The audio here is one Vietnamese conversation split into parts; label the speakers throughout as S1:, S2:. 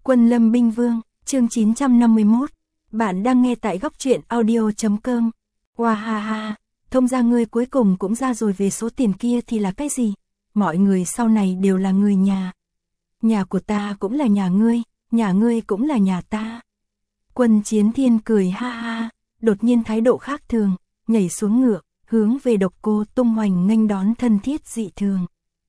S1: Quân Lâm Binh Vương, chương 951. Bạn đang nghe tại góc truyện audio.com. Wow ha ha, thông gia ngươi cuối cùng cũng ra rồi, về số tiền kia thì là cái gì? Mọi người sau này đều là người nhà. Nhà của ta cũng là nhà ngươi cũng là nhà ta. Quân Chiến Thiên cười ha ha, đột nhiên thái độ khác thường, nhảy xuống ngựa, hướng về Độc Cô Tung Hoành nghênh đón thân thiết dị thường.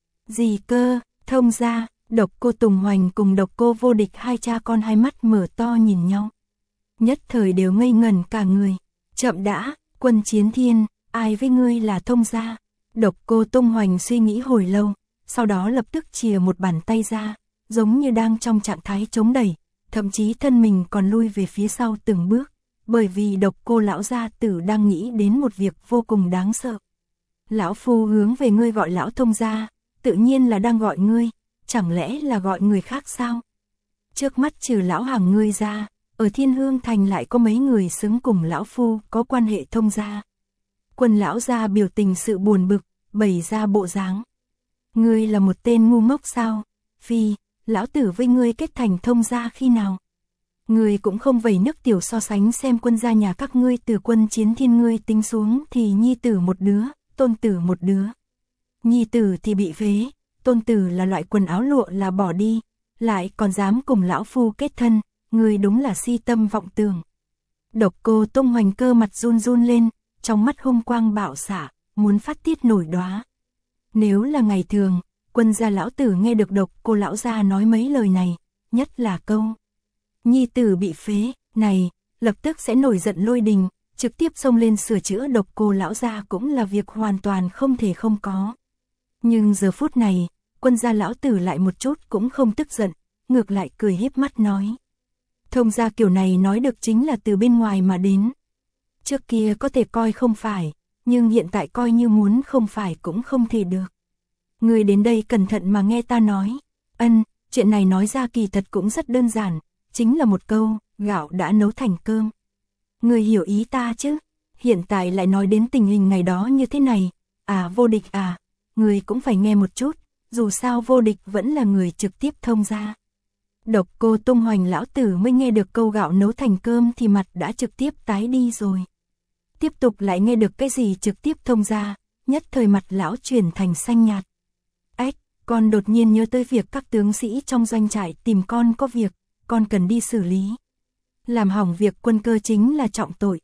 S1: Gì cơ, thông gia? Độc Cô Tùng Hoành cùng Độc Cô Vô Địch hai cha con hai mắt mở to nhìn nhau. Nhất thời đều ngây ngẩn cả người. Chậm đã, Quân Chiến Thiên, ai với ngươi là thông gia? Độc Cô Tung Hoành suy nghĩ hồi lâu, sau đó lập tức chìa một bàn tay ra, giống như đang trong trạng thái chống đẩy, thậm chí thân mình còn lui về phía sau từng bước, bởi vì Độc Cô lão gia tử đang nghĩ đến một việc vô cùng đáng sợ. Lão phu hướng về ngươi gọi lão thông gia, tự nhiên là đang gọi ngươi. Chẳng lẽ là gọi người khác sao? Trước mắt trừ lão hàng ngươi ra, ở Thiên Hương Thành lại có mấy người xứng cùng lão phu có quan hệ thông gia. Quân lão gia biểu tình sự buồn bực, bày ra bộ dáng. Ngươi là một tên ngu ngốc sao? Phi, lão tử với ngươi kết thành thông gia khi nào? Ngươi cũng không vẩy nước tiểu so sánh xem quân gia nhà các ngươi từ Quân Chiến Thiên ngươi tính xuống thì nhi tử một đứa, tôn tử một đứa. Nhi tử thì bị phế. Tôn tử là loại quần áo lụa là bỏ đi, lại còn dám cùng lão phu kết thân, người đúng là si tâm vọng tưởng. Độc Cô Tung Hoành cơ mặt run run lên, trong mắt hung quang bạo xạ, muốn phát tiết nổi đóa. Nếu là ngày thường, quân gia lão tử nghe được Độc Cô lão gia nói mấy lời này, nhất là câu nhi tử bị phế, này, lập tức sẽ nổi giận lôi đình, trực tiếp xông lên sửa chữa Độc Cô lão gia cũng là việc hoàn toàn không thể không có. Nhưng giờ phút này, quân gia lão tử lại một chút cũng không tức giận, ngược lại cười híp mắt nói. Thông gia kiểu này nói được chính là từ bên ngoài mà đến. Trước kia có thể coi không phải, nhưng hiện tại coi như muốn không phải cũng không thể được. Người đến đây cẩn thận mà nghe ta nói. Chuyện này nói ra kỳ thật cũng rất đơn giản, chính là một câu, gạo đã nấu thành cơm. Người hiểu ý ta chứ? Hiện tại lại nói đến tình hình ngày đó như thế này. À Vô Địch à, người cũng phải nghe một chút. Dù sao Vô Địch vẫn là người trực tiếp thông gia. Độc Cô Tung Hoành lão tử mới nghe được câu gạo nấu thành cơm thì mặt đã trực tiếp tái đi rồi. Tiếp tục lại nghe được cái gì trực tiếp thông gia, nhất thời mặt lão chuyển thành xanh nhạt. Ếch, con đột nhiên nhớ tới việc các tướng sĩ trong doanh trại tìm con có việc, con cần đi xử lý. Làm hỏng việc quân cơ chính là trọng tội.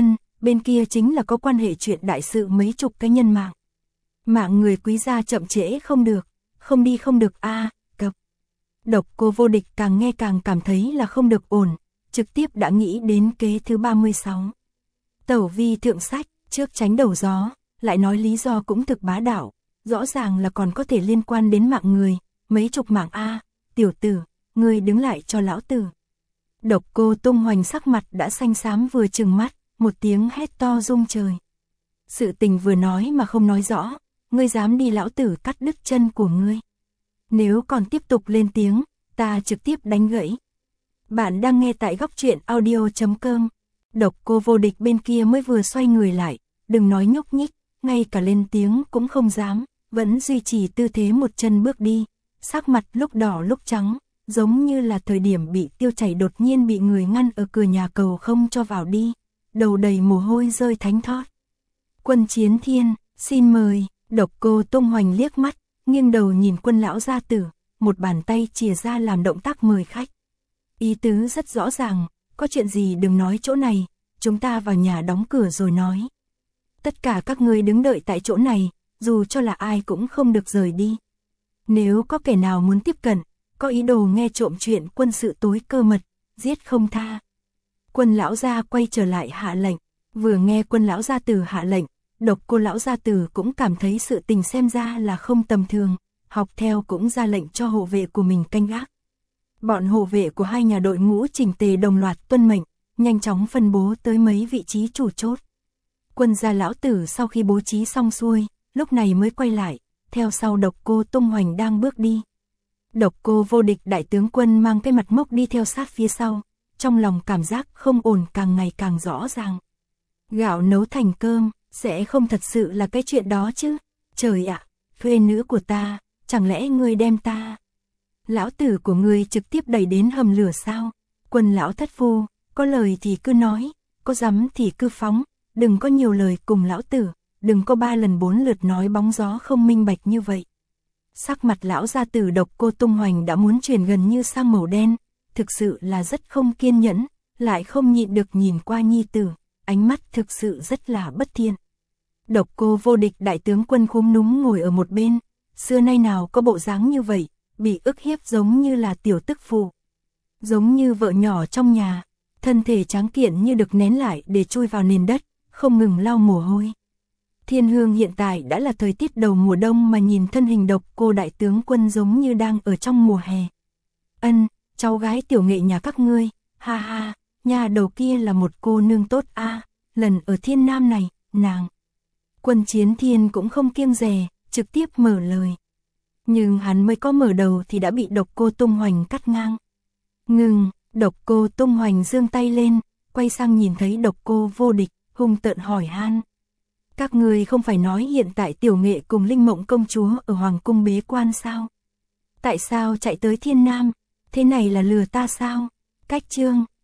S1: Bên kia chính là có quan hệ chuyện đại sự mấy chục cái nhân mạng. Mạng người quý gia chậm trễ không được. Không đi không được a, cập. Độc Cô Vô Địch càng nghe càng cảm thấy là không được ổn, trực tiếp đã nghĩ đến kế thứ 36. Tẩu vi thượng sách, trước tránh đầu gió, lại nói lý do cũng thực bá đạo, rõ ràng là còn có thể liên quan đến mạng người, mấy chục mạng a, tiểu tử, ngươi đứng lại cho lão tử. Độc Cô Tung Hoành sắc mặt đã xanh xám vừa trừng mắt, một tiếng hét to rung trời. Sự tình vừa nói mà không nói rõ. Ngươi dám đi lão tử cắt đứt chân của ngươi. Nếu còn tiếp tục lên tiếng, ta trực tiếp đánh gãy. Bạn đang nghe tại góc truyện audio.com. Độc Cô Vô Địch bên kia mới vừa xoay người lại, đừng nói nhúc nhích, ngay cả lên tiếng cũng không dám, vẫn duy trì tư thế một chân bước đi, sắc mặt lúc đỏ lúc trắng, giống như là thời điểm bị tiêu chảy đột nhiên bị người ngăn ở cửa nhà cầu không cho vào đi, đầu đầy mồ hôi rơi thánh thót. Quân Chiến Thiên, xin mời. Độc Cô Tung Hoành liếc mắt, nghiêng đầu nhìn quân lão gia tử, một bàn tay chìa ra làm động tác mời khách. Ý tứ rất rõ ràng, có chuyện gì đừng nói chỗ này, chúng ta vào nhà đóng cửa rồi nói. Tất cả các ngươi đứng đợi tại chỗ này, dù cho là ai cũng không được rời đi. Nếu có kẻ nào muốn tiếp cận, có ý đồ nghe trộm chuyện quân sự tối cơ mật, giết không tha. Quân lão gia quay trở lại hạ lệnh, vừa nghe quân lão gia tử hạ lệnh. Độc Cô lão gia tử cũng cảm thấy sự tình xem ra là không tầm thường, học theo cũng ra lệnh cho hộ vệ của mình canh gác. Bọn hộ vệ của hai nhà đội ngũ chỉnh tề đồng loạt tuân mệnh, nhanh chóng phân bố tới mấy vị trí chủ chốt. Quân gia lão tử sau khi bố trí xong xuôi, lúc này mới quay lại, theo sau Độc Cô Tung Hoành đang bước đi. Độc Cô Vô Địch đại tướng quân mang cái mặt mốc đi theo sát phía sau, trong lòng cảm giác không ổn càng ngày càng rõ ràng. Gạo nấu thành cơm. Sẽ không thật sự là cái chuyện đó chứ. Trời ạ, khuê nữ của ta, chẳng lẽ ngươi đem ta Lão tử của ngươi trực tiếp đẩy đến hầm lửa sao? Quân lão thất phu, có lời thì cứ nói, có dám thì cứ phóng, đừng có nhiều lời cùng lão tử, đừng có 3 lần 4 lượt nói bóng gió không minh bạch như vậy. Sắc mặt lão gia tử Độc Cô Tung Hoành đã muốn chuyển gần như sang màu đen, thực sự là rất không kiên nhẫn, lại không nhịn được nhìn qua nhi tử, ánh mắt thực sự rất là bất thiện. Độc Cô Vô Địch đại tướng quân khúm núm ngồi ở một bên, xưa nay nào có bộ dáng như vậy, bị ức hiếp giống như là tiểu tức phụ. Giống như vợ nhỏ trong nhà, thân thể tráng kiện như được nén lại để chui vào nền đất, không ngừng lau mồ hôi. Thiên Hương hiện tại đã là thời tiết đầu mùa đông mà nhìn thân hình Độc Cô đại tướng quân giống như đang ở trong mùa hè. Ân, cháu gái tiểu nghệ nhà các ngươi, ha ha, nhà đầu kia là một cô nương tốt a, lần ở Thiên Nam này, nàng. Quân Chiến Thiên cũng không kiêng dè, trực tiếp mở lời. Nhưng hắn mới có mở đầu thì đã bị Độc Cô Tung Hoành cắt ngang. Ngừng, Độc Cô Tung Hoành giương tay lên, quay sang nhìn thấy Độc Cô Vô Địch, hung tợn hỏi han. Các người không phải nói hiện tại tiểu nghệ cùng Linh Mộng công chúa ở Hoàng cung bế quan sao? Tại sao chạy tới Thiên Nam? Thế này là lừa ta sao? Cách chương